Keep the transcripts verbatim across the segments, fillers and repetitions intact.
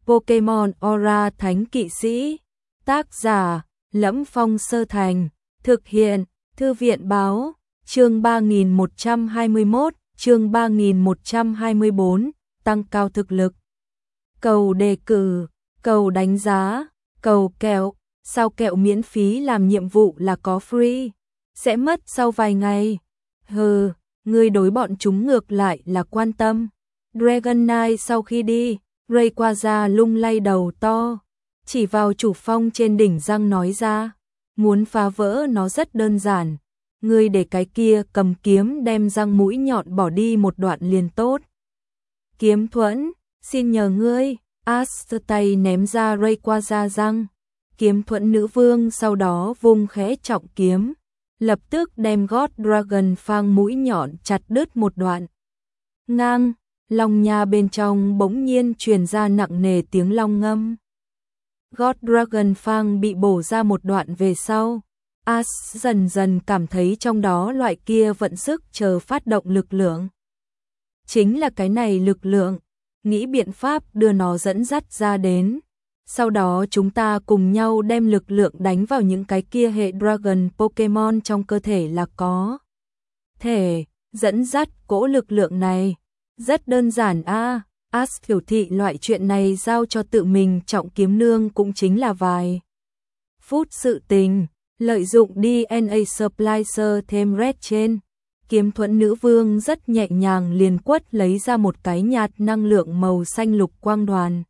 Pokemon Aura Thánh Kỵ Sĩ. Tác giả: Lẫm Phong Sơ Thành. Thực hiện: Thư viện Báo. Chương ba nghìn một trăm hai mươi mốt, chương ba nghìn một trăm hai mươi bốn, tăng cao thực lực. Cầu đề cử, cầu đánh giá, cầu kẹo. Sao kẹo miễn phí làm nhiệm vụ là có free? Sẽ mất sau vài ngày. Hừ, ngươi đối bọn chúng ngược lại là quan tâm. Dragonite sau khi đi, Rayquaza lung lay đầu to, chỉ vào chủ phong trên đỉnh răng nói ra, muốn phá vỡ nó rất đơn giản. Ngươi để cái kia cầm kiếm đem răng mũi nhọn bỏ đi một đoạn liền tốt. Kiếm thuẫn, xin nhờ ngươi. Ash tay ném ra Rayquaza răng. Kiếm thuẫn nữ vương sau đó vung khẽ trọng kiếm, lập tức đem gót Dragon Fang mũi nhọn chặt đứt một đoạn. Ngang, long nha bên trong bỗng nhiên truyền ra nặng nề tiếng long ngâm. Gót Dragon Fang bị bổ ra một đoạn về sau. Ash dần dần cảm thấy trong đó loại kia vận sức chờ phát động lực lượng. Chính là cái này lực lượng, nghĩ biện pháp đưa nó dẫn dắt ra đến. Sau đó chúng ta cùng nhau đem lực lượng đánh vào những cái kia hệ Dragon Pokemon trong cơ thể là có thể dẫn dắt cỗ lực lượng này. Rất đơn giản a. À. Ash biểu thị loại chuyện này giao cho tự mình trọng kiếm nương cũng chính là vài phút sự tình. Lợi dụng đê en a Splicer thêm red trên, kiếm thuẫn nữ vương rất nhẹ nhàng liền quất lấy ra một cái nhạt năng lượng màu xanh lục quang đoàn.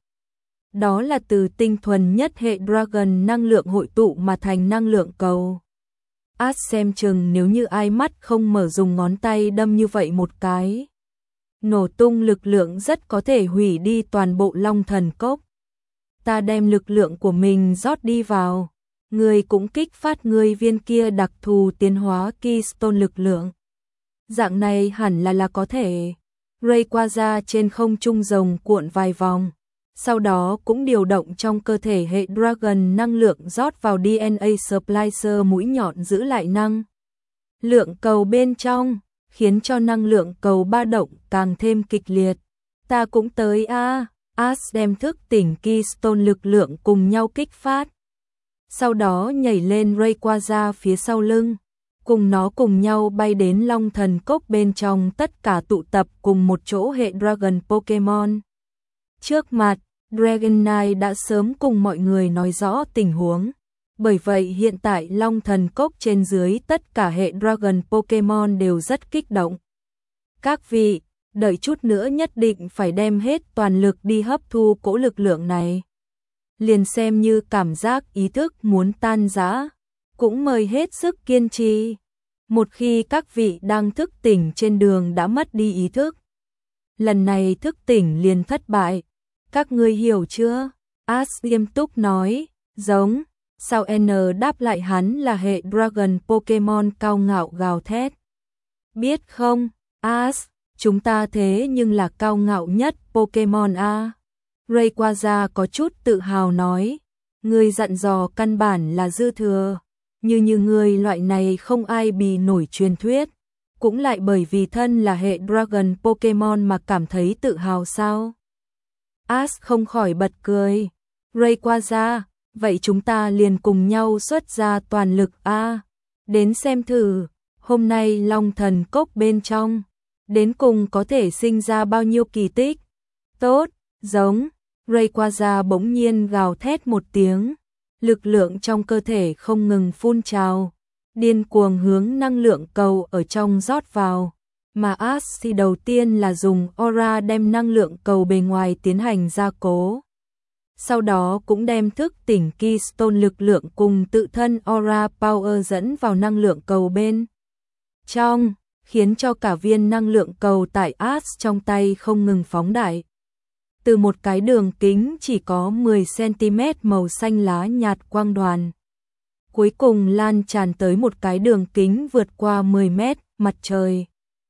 Đó là từ tinh thuần nhất hệ Dragon năng lượng hội tụ mà thành năng lượng cầu. Ash xem chừng nếu như ai mắt không mở dùng ngón tay đâm như vậy một cái, nổ tung lực lượng rất có thể hủy đi toàn bộ Long Thần Cốc. Ta đem lực lượng của mình rót đi vào, ngươi cũng kích phát ngươi viên kia đặc thù tiến hóa Keystone lực lượng. Dạng này hẳn là là có thể. Rayquaza trên không trung rồng cuộn vài vòng, sau đó cũng điều động trong cơ thể hệ Dragon năng lượng rót vào đê en a Splicer mũi nhọn giữ lại năng lượng cầu bên trong, khiến cho năng lượng cầu ba động càng thêm kịch liệt. Ta cũng tới a. À. Ash đem thức tỉnh Keystone lực lượng cùng nhau kích phát. Sau đó nhảy lên Rayquaza phía sau lưng, cùng nó cùng nhau bay đến Long Thần Cốc bên trong, tất cả tụ tập cùng một chỗ hệ Dragon Pokemon. Trước mặt, Dragonite đã sớm cùng mọi người nói rõ tình huống. Bởi vậy hiện tại Long Thần Cốc trên dưới tất cả hệ Dragon Pokemon đều rất kích động. Các vị, đợi chút nữa nhất định phải đem hết toàn lực đi hấp thu cỗ lực lượng này. Liền xem như cảm giác ý thức muốn tan rã, cũng mời hết sức kiên trì. Một khi các vị đang thức tỉnh trên đường đã mất đi ý thức, lần này thức tỉnh liền thất bại. Các ngươi hiểu chưa? Ash nghiêm túc nói. Giống. Sao N đáp lại hắn là hệ Dragon Pokemon cao ngạo gào thét. Biết không, Ash, chúng ta thế nhưng là cao ngạo nhất Pokemon a. Rayquaza có chút tự hào nói. Ngươi dặn dò căn bản là dư thừa. Như như ngươi loại này không ai bì nổi truyền thuyết, cũng lại bởi vì thân là hệ Dragon Pokemon mà cảm thấy tự hào sao? Ash không khỏi bật cười. Rayquaza, vậy chúng ta liền cùng nhau xuất ra toàn lực a. Đến xem thử, hôm nay Long Thần Cốc bên trong, đến cùng có thể sinh ra bao nhiêu kỳ tích. Tốt, giống. Rayquaza bỗng nhiên gào thét một tiếng, lực lượng trong cơ thể không ngừng phun trào, điên cuồng hướng năng lượng cầu ở trong rót vào. Mà Ash thì đầu tiên là dùng Aura đem năng lượng cầu bề ngoài tiến hành gia cố. Sau đó cũng đem thức tỉnh Keystone lực lượng cùng tự thân Aura Power dẫn vào năng lượng cầu bên trong, khiến cho cả viên năng lượng cầu tại Ash trong tay không ngừng phóng đại. Từ một cái đường kính chỉ có mười xăng-ti-mét màu xanh lá nhạt quang đoàn, cuối cùng lan tràn tới một cái đường kính vượt qua mười mét mặt trời.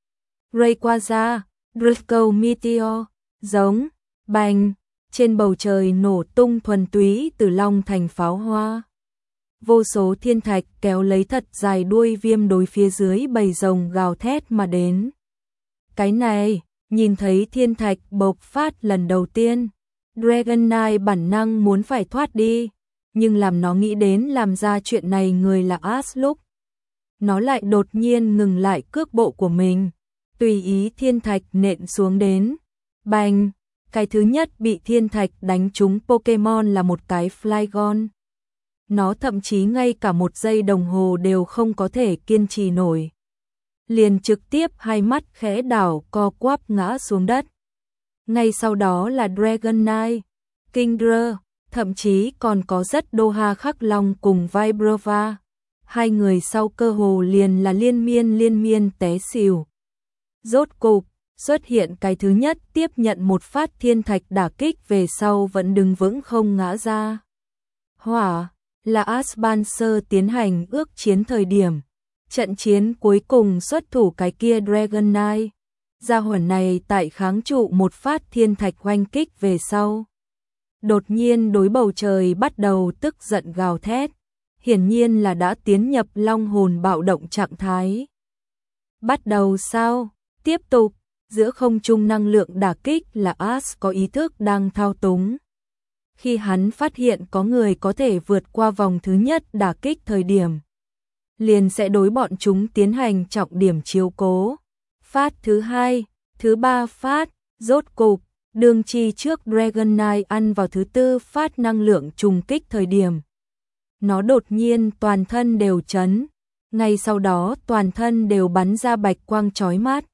Rayquaza, Draco Meteor, giống, bành, trên bầu trời nổ tung thuần túy từ long thành pháo hoa. Vô số thiên thạch kéo lấy thật dài đuôi viêm đối phía dưới bầy rồng gào thét mà đến. Cái này, nhìn thấy thiên thạch bộc phát lần đầu tiên, Dragon Knight bản năng muốn phải thoát đi, nhưng làm nó nghĩ đến làm ra chuyện này người là Ash lúc. Nó lại đột nhiên ngừng lại cước bộ của mình, tùy ý thiên thạch nện xuống đến. Bành! Cái thứ nhất bị thiên thạch đánh trúng Pokemon là một cái Flygon. Nó thậm chí ngay cả một giây đồng hồ đều không có thể kiên trì nổi. Liền trực tiếp hai mắt khẽ đảo co quắp ngã xuống đất. Ngay sau đó là Dragon Knight, Kingdra, thậm chí còn có rất Doha Khắc Long cùng Vibrova. Hai người sau cơ hồ liền là liên miên liên miên té xỉu. Rốt cục, xuất hiện cái thứ nhất tiếp nhận một phát thiên thạch đả kích về sau vẫn đứng vững không ngã ra. Hỏa, là Aspancer tiến hành ước chiến thời điểm. Trận chiến cuối cùng xuất thủ cái kia Dragon Knight. Gia hỏa này tại kháng trụ một phát thiên thạch oanh kích về sau. Đột nhiên đối bầu trời bắt đầu tức giận gào thét. Hiển nhiên là đã tiến nhập long hồn bạo động trạng thái. Bắt đầu sao? Tiếp tục, giữa không trung năng lượng đả kích là Ash có ý thức đang thao túng. Khi hắn phát hiện có người có thể vượt qua vòng thứ nhất đả kích thời điểm, liền sẽ đối bọn chúng tiến hành trọng điểm chiếu cố. Phát thứ hai, thứ ba phát, rốt cục, đương chi trước Dragon Knight ăn vào thứ tư phát năng lượng trùng kích thời điểm. Nó đột nhiên toàn thân đều chấn, ngay sau đó toàn thân đều bắn ra bạch quang chói mắt.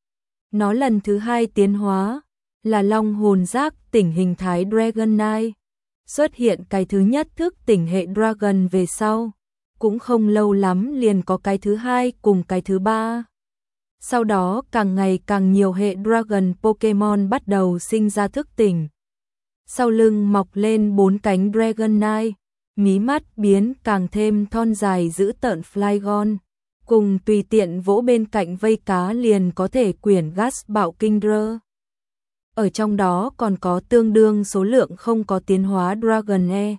Nó lần thứ hai tiến hóa, là long hồn giác tỉnh hình thái Dragon Knight. Xuất hiện cái thứ nhất thức tỉnh hệ Dragon về sau, cũng không lâu lắm liền có cái thứ hai cùng cái thứ ba. Sau đó càng ngày càng nhiều hệ Dragon Pokemon bắt đầu sinh ra thức tỉnh. Sau lưng mọc lên bốn cánh Dragon Knight, mí mắt biến càng thêm thon dài giữ tợn Flygon, cùng tùy tiện vỗ bên cạnh vây cá liền có thể quyển gas bạo Kingdra. Ở trong đó còn có tương đương số lượng không có tiến hóa Dragon E.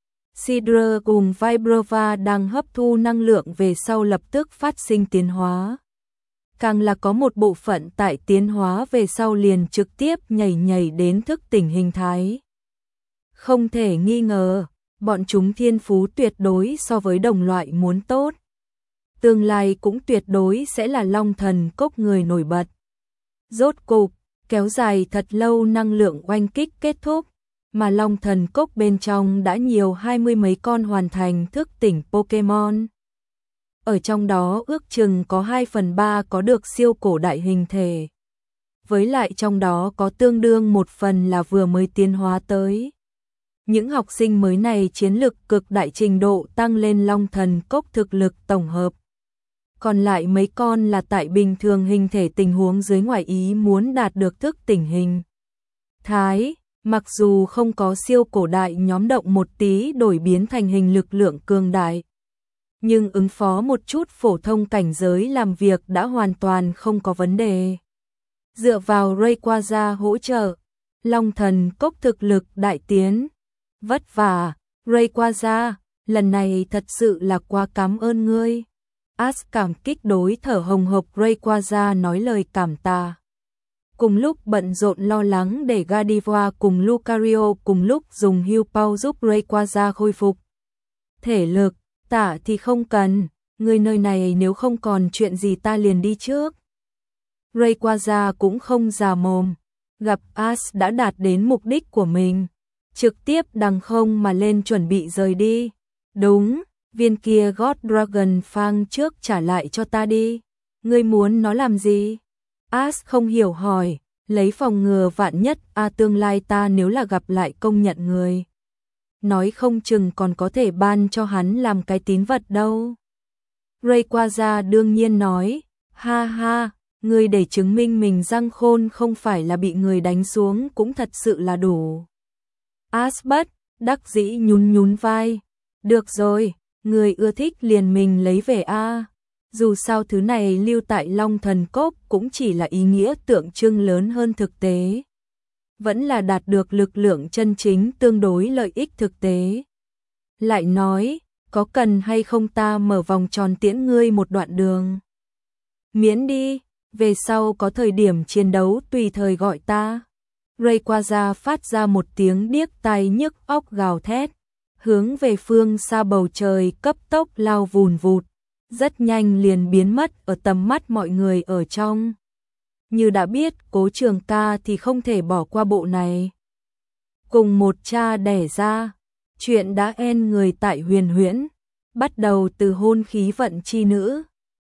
Sidra cùng Vibrova đang hấp thu năng lượng về sau lập tức phát sinh tiến hóa. Càng là có một bộ phận tại tiến hóa về sau liền trực tiếp nhảy nhảy đến thức tỉnh hình thái. Không thể nghi ngờ, bọn chúng thiên phú tuyệt đối so với đồng loại muốn tốt. Tương lai cũng tuyệt đối sẽ là long thần cốc người nổi bật. Rốt cục, kéo dài thật lâu năng lượng oanh kích kết thúc, mà long thần cốc bên trong đã nhiều hai mươi mấy con hoàn thành thức tỉnh Pokemon. Ở trong đó ước chừng có hai phần ba có được siêu cổ đại hình thể. Với lại trong đó có tương đương một phần là vừa mới tiến hóa tới. Những học sinh mới này chiến lực cực đại trình độ tăng lên long thần cốc thực lực tổng hợp. Còn lại mấy con là tại bình thường hình thể tình huống dưới ngoài ý muốn đạt được thức tỉnh hình thái, mặc dù không có siêu cổ đại nhóm động một tí đổi biến thành hình lực lượng cường đại. Nhưng ứng phó một chút phổ thông cảnh giới làm việc đã hoàn toàn không có vấn đề. Dựa vào Rayquaza hỗ trợ, long thần cốc thực lực đại tiến. Vất vả, Rayquaza, lần này thật sự là quá cảm ơn ngươi. Ash cảm kích đối thở hồng hộc Rayquaza nói lời cảm tạ. Cùng lúc bận rộn lo lắng để Gardevoir cùng Lucario cùng lúc dùng Heal Pow giúp Rayquaza khôi phục thể lực. Tạ thì không cần, người nơi này nếu không còn chuyện gì ta liền đi trước. Rayquaza cũng không già mồm, gặp Ash đã đạt đến mục đích của mình, trực tiếp đằng không mà lên chuẩn bị rời đi. Đúng, viên kia God Dragon Fang trước trả lại cho ta đi. Ngươi muốn nó làm gì? Ash không hiểu hỏi, lấy phòng ngừa vạn nhất a à, tương lai ta nếu là gặp lại công nhận người. Nói không chừng còn có thể ban cho hắn làm cái tín vật đâu. Rayquaza đương nhiên nói, ha ha, người để chứng minh mình răng khôn không phải là bị người đánh xuống cũng thật sự là đủ. Ash bất đắc dĩ nhún nhún vai, được rồi, người ưa thích liền mình lấy về a. Dù sao thứ này lưu tại Long Thần Cốc cũng chỉ là ý nghĩa tượng trưng lớn hơn thực tế. Vẫn là đạt được lực lượng chân chính tương đối lợi ích thực tế. Lại nói, có cần hay không ta mở vòng tròn tiễn ngươi một đoạn đường? Miễn đi, về sau có thời điểm chiến đấu tùy thời gọi ta. Rayquaza phát ra một tiếng điếc tai nhức óc gào thét, hướng về phương xa bầu trời cấp tốc lao vùn vụt, rất nhanh liền biến mất ở tầm mắt mọi người ở trong. Như đã biết Cố Trường Ca thì không thể bỏ qua bộ này. Cùng một cha đẻ ra, chuyện đã en người tại Huyền Huyễn, bắt đầu từ hôn khí vận chi nữ.